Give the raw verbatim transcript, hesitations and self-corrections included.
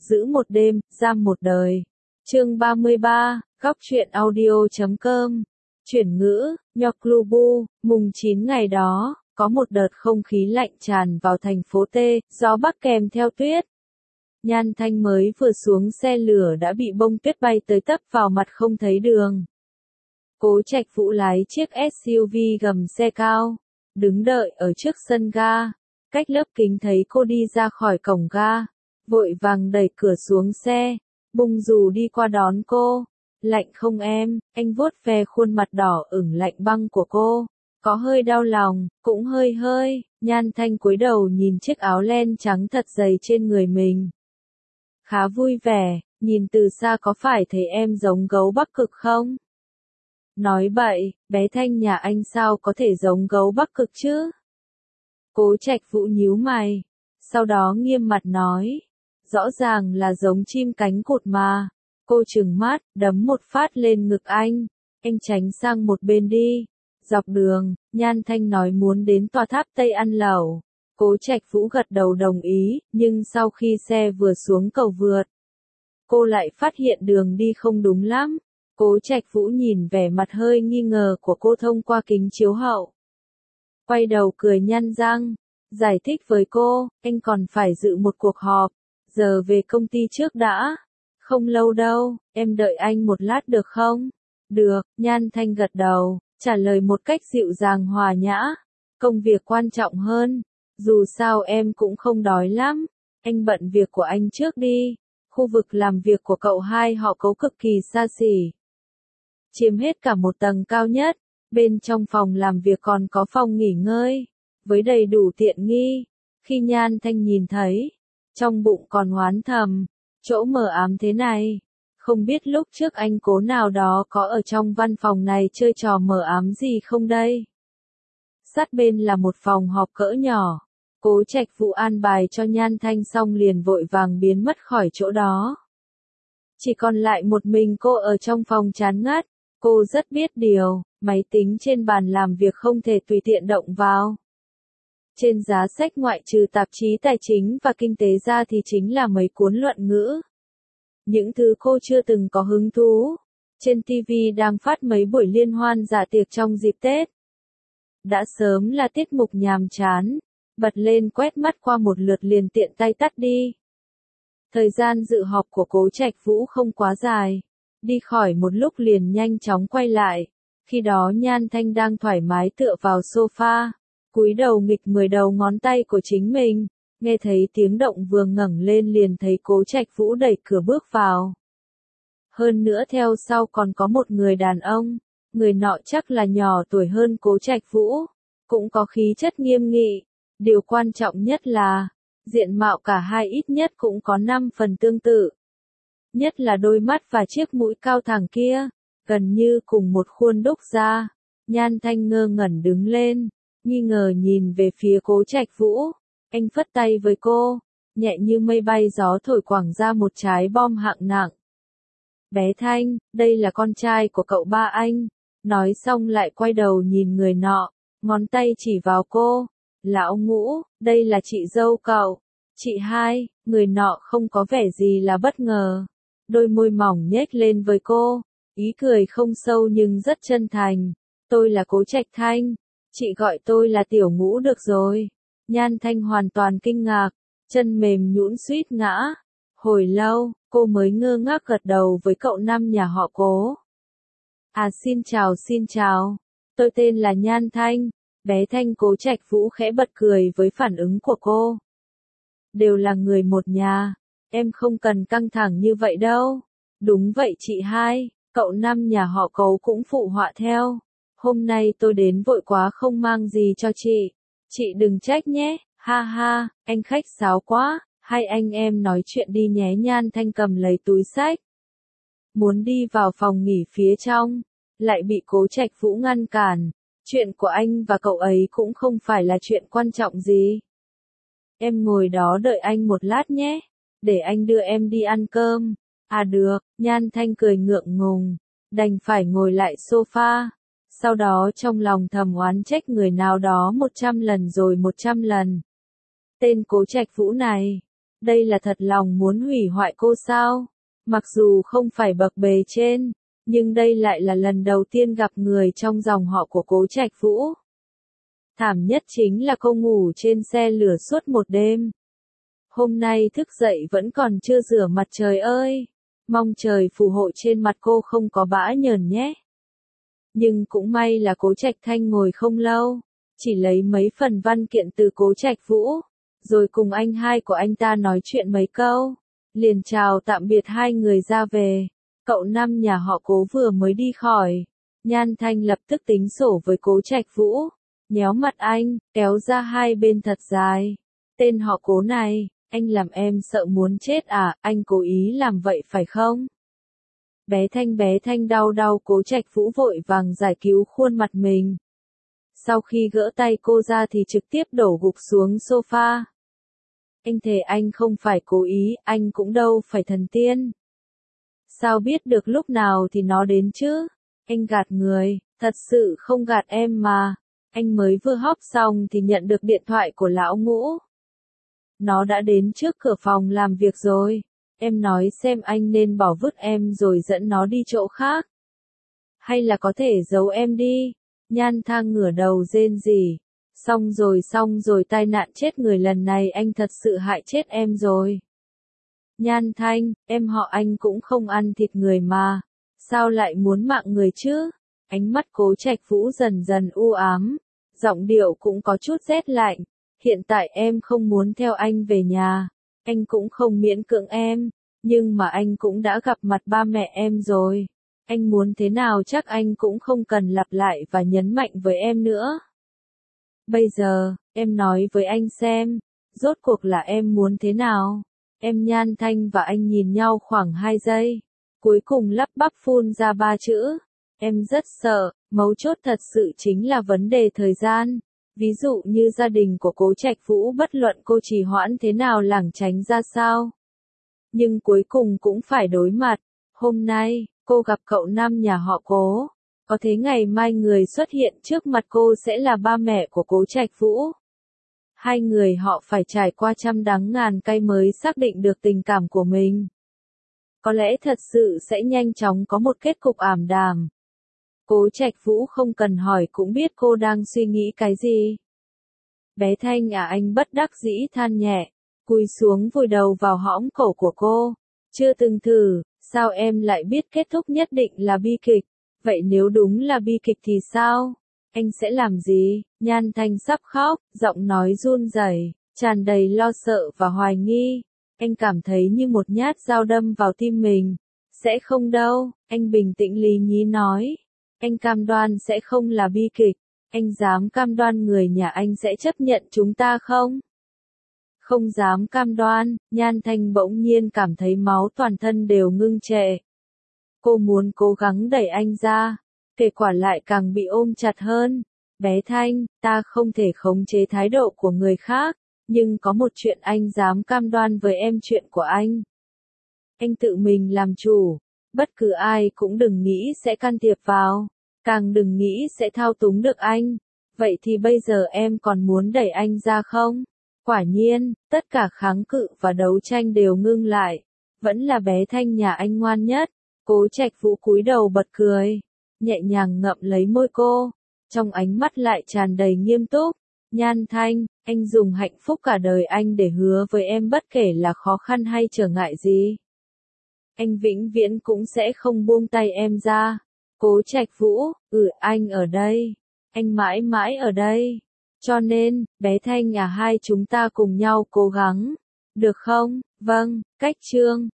giữ một đêm, giam một đời. Chương ba mươi ba, góc truyện audio chấm com. Chuyển ngữ, Nhoklubu, mùng chín ngày đó, có một đợt không khí lạnh tràn vào thành phố T, gió bắc kèm theo tuyết. Nhan Thanh mới vừa xuống xe lửa đã bị bông tuyết bay tới tấp vào mặt không thấy đường. Cố Trạch Vũ lái chiếc ét u vê gầm xe cao, đứng đợi ở trước sân ga, cách lớp kính thấy cô đi ra khỏi cổng ga, vội vàng đẩy cửa xuống xe, bung dù đi qua đón cô. Lạnh không em, anh vuốt ve khuôn mặt đỏ ửng lạnh băng của cô, có hơi đau lòng, cũng hơi hơi. Nhan Thanh cúi đầu nhìn chiếc áo len trắng thật dày trên người mình. Khá vui vẻ, nhìn từ xa có phải thấy em giống gấu Bắc Cực không? Nói bậy, bé Thanh nhà anh sao có thể giống gấu Bắc Cực chứ? Cố Trạch Vũ nhíu mày, sau đó nghiêm mặt nói, rõ ràng là giống chim cánh cụt mà. Cô trừng mắt, đấm một phát lên ngực anh, anh tránh sang một bên đi. Dọc đường, Nhan Thanh nói muốn đến tòa tháp Tây ăn lẩu. Cố Trạch Vũ gật đầu đồng ý, nhưng sau khi xe vừa xuống cầu vượt, cô lại phát hiện đường đi không đúng lắm. Cố Trạch Vũ nhìn vẻ mặt hơi nghi ngờ của cô thông qua kính chiếu hậu. Quay đầu cười nhăn răng, giải thích với cô, anh còn phải dự một cuộc họp, giờ về công ty trước đã. Không lâu đâu, em đợi anh một lát được không? Được, Nhan Thanh gật đầu, trả lời một cách dịu dàng hòa nhã. Công việc quan trọng hơn, dù sao em cũng không đói lắm. Anh bận việc của anh trước đi. Khu vực làm việc của cậu hai họ Cố cực kỳ xa xỉ, chiếm hết cả một tầng cao nhất. Bên trong phòng làm việc còn có phòng nghỉ ngơi, với đầy đủ tiện nghi. Khi Nhan Thanh nhìn thấy, trong bụng còn oán thầm, chỗ mờ ám thế này, không biết lúc trước anh Cố nào đó có ở trong văn phòng này chơi trò mờ ám gì không đây? Sát bên là một phòng họp cỡ nhỏ, Cố Trạch Vũ an bài cho Nhan Thanh xong liền vội vàng biến mất khỏi chỗ đó. Chỉ còn lại một mình cô ở trong phòng chán ngắt, cô rất biết điều, máy tính trên bàn làm việc không thể tùy tiện động vào. Trên giá sách ngoại trừ tạp chí tài chính và kinh tế ra thì chính là mấy cuốn luận ngữ. Những thứ cô chưa từng có hứng thú. Trên ti vi đang phát mấy buổi liên hoan dạ tiệc trong dịp Tết. Đã sớm là tiết mục nhàm chán, bật lên quét mắt qua một lượt liền tiện tay tắt đi. Thời gian dự họp của Cố Trạch Vũ không quá dài, đi khỏi một lúc liền nhanh chóng quay lại. Khi đó Nhan Thanh đang thoải mái tựa vào sofa, cúi đầu nghịch mười đầu ngón tay của chính mình, nghe thấy tiếng động vừa ngẩng lên liền thấy Cố Trạch Vũ đẩy cửa bước vào. Hơn nữa theo sau còn có một người đàn ông, người nọ chắc là nhỏ tuổi hơn Cố Trạch Vũ, cũng có khí chất nghiêm nghị. Điều quan trọng nhất là, diện mạo cả hai ít nhất cũng có năm phần tương tự. Nhất là đôi mắt và chiếc mũi cao thẳng kia, gần như cùng một khuôn đúc ra. Nhan Thanh ngơ ngẩn đứng lên, nghi ngờ nhìn về phía Cố Trạch Vũ. Anh phất tay với cô, nhẹ như mây bay gió thổi quẳng ra một trái bom hạng nặng. Bé Thanh, đây là con trai của cậu ba anh. Nói xong lại quay đầu nhìn người nọ, ngón tay chỉ vào cô. Lão Ngũ, đây là chị dâu cậu. Chị hai, người nọ không có vẻ gì là bất ngờ. Đôi môi mỏng nhếch lên với cô, ý cười không sâu nhưng rất chân thành. Tôi là Cố Trạch Thanh, chị gọi tôi là Tiểu Ngũ được rồi. Nhan Thanh hoàn toàn kinh ngạc, chân mềm nhũn suýt ngã. Hồi lâu, cô mới ngơ ngác gật đầu với cậu năm nhà họ Cố. À xin chào xin chào, tôi tên là Nhan Thanh. Bé Thanh. Cố Trạch Vũ khẽ bật cười với phản ứng của cô. Đều là người một nhà, em không cần căng thẳng như vậy đâu. Đúng vậy chị hai, cậu năm nhà họ Cố cũng phụ họa theo. Hôm nay tôi đến vội quá không mang gì cho chị. Chị đừng trách nhé, ha ha, anh khách sáo quá, hai anh em nói chuyện đi nhé. Nhan Thanh cầm lấy túi xách, muốn đi vào phòng nghỉ phía trong, lại bị Cố Trạch Vũ ngăn cản. Chuyện của anh và cậu ấy cũng không phải là chuyện quan trọng gì. Em ngồi đó đợi anh một lát nhé, để anh đưa em đi ăn cơm. À được, Nhan Thanh cười ngượng ngùng, đành phải ngồi lại sofa. Sau đó trong lòng thầm oán trách người nào đó một trăm lần rồi một trăm lần. Tên Cố Trạch Vũ này, Đây là thật lòng muốn hủy hoại cô sao? Mặc dù không phải bậc bề trên, nhưng đây lại là lần đầu tiên gặp người trong dòng họ của Cố Trạch Vũ. Thảm nhất chính là cô ngủ trên xe lửa suốt một đêm. Hôm nay thức dậy vẫn còn chưa rửa mặt trời ơi. Mong trời phù hộ trên mặt cô không có bã nhờn nhé. Nhưng cũng may là Cố Trạch Thanh ngồi không lâu, chỉ lấy mấy phần văn kiện từ Cố Trạch Vũ, rồi cùng anh hai của anh ta nói chuyện mấy câu, liền chào tạm biệt hai người ra về. Cậu năm nhà họ Cố vừa mới đi khỏi, Nhan Thanh lập tức tính sổ với Cố Trạch Vũ, nhéo mặt anh, kéo ra hai bên thật dài. Tên họ Cố này, anh làm em sợ muốn chết à, anh cố ý làm vậy phải không? Bé Thanh bé Thanh đau đau Cố Trạch Vũ vội vàng giải cứu khuôn mặt mình. Sau khi gỡ tay cô ra thì trực tiếp đổ gục xuống sofa. Anh thề anh không phải cố ý, anh cũng đâu phải thần tiên. Sao biết được lúc nào thì nó đến chứ? Anh gạt người, thật sự không gạt em mà. Anh mới vừa hóc xong thì nhận được điện thoại của lão Ngũ. Nó đã đến trước cửa phòng làm việc rồi. Em nói xem anh nên bỏ vứt em rồi dẫn nó đi chỗ khác. Hay là có thể giấu em đi. Nhan Thang ngửa đầu rên rỉ. Xong rồi xong rồi tai nạn chết người lần này anh thật sự hại chết em rồi. Nhan Thanh, em họ anh cũng không ăn thịt người mà. Sao lại muốn mạng người chứ? Ánh mắt Cố Trạch Vũ dần dần u ám. Giọng điệu cũng có chút rét lạnh. Hiện tại em không muốn theo anh về nhà. Anh cũng không miễn cưỡng em. Nhưng mà anh cũng đã gặp mặt ba mẹ em rồi. Anh muốn thế nào chắc anh cũng không cần lặp lại và nhấn mạnh với em nữa. Bây giờ, em nói với anh xem, rốt cuộc là em muốn thế nào? Em Nhan Thanh và anh nhìn nhau khoảng hai giây, cuối cùng lắp bắp phun ra ba chữ. Em rất sợ, mấu chốt thật sự chính là vấn đề thời gian. Ví dụ như gia đình của Cố Trạch Vũ bất luận cô trì hoãn thế nào lảng tránh ra sao. Nhưng cuối cùng cũng phải đối mặt. Hôm nay, cô gặp cậu năm nhà họ Cố. Có thế ngày mai người xuất hiện trước mặt cô sẽ là ba mẹ của Cố Trạch Vũ. Hai người họ phải trải qua trăm đắng ngàn cay mới xác định được tình cảm của mình. Có lẽ thật sự sẽ nhanh chóng có một kết cục ảm đạm. Cố Trạch Vũ không cần hỏi cũng biết cô đang suy nghĩ cái gì. Bé Thanh à, anh bất đắc dĩ than nhẹ, cúi xuống vùi đầu vào hõm cổ của cô. Chưa từng thử, sao em lại biết kết thúc nhất định là bi kịch? Vậy nếu đúng là bi kịch thì sao? Anh sẽ làm gì? Nhan Thanh sắp khóc, giọng nói run rẩy, tràn đầy lo sợ và hoài nghi. Anh cảm thấy như một nhát dao đâm vào tim mình. Sẽ không đâu, anh bình tĩnh lý nhí nói. Anh cam đoan sẽ không là bi kịch. Anh dám cam đoan người nhà anh sẽ chấp nhận chúng ta không? Không dám cam đoan, Nhan Thanh bỗng nhiên cảm thấy máu toàn thân đều ngưng trệ. Cô muốn cố gắng đẩy anh ra, kết quả lại càng bị ôm chặt hơn. Bé Thanh, ta không thể khống chế thái độ của người khác, nhưng có một chuyện anh dám cam đoan với em, chuyện của anh. Anh tự mình làm chủ, bất cứ ai cũng đừng nghĩ sẽ can thiệp vào, càng đừng nghĩ sẽ thao túng được anh. Vậy thì bây giờ em còn muốn đẩy anh ra không? Quả nhiên, tất cả kháng cự và đấu tranh đều ngưng lại. Vẫn là bé Thanh nhà anh ngoan nhất. Cố Trạch Vũ cúi đầu bật cười, nhẹ nhàng ngậm lấy môi cô, trong ánh mắt lại tràn đầy nghiêm túc. Nhan Thanh, anh dùng hạnh phúc cả đời anh để hứa với em bất kể là khó khăn hay trở ngại gì. Anh vĩnh viễn cũng sẽ không buông tay em ra. Cố Trạch Vũ, ừ anh ở đây. Anh mãi mãi ở đây. Cho nên, bé Thanh à, hai chúng ta cùng nhau cố gắng. Được không? Vâng, cách chương.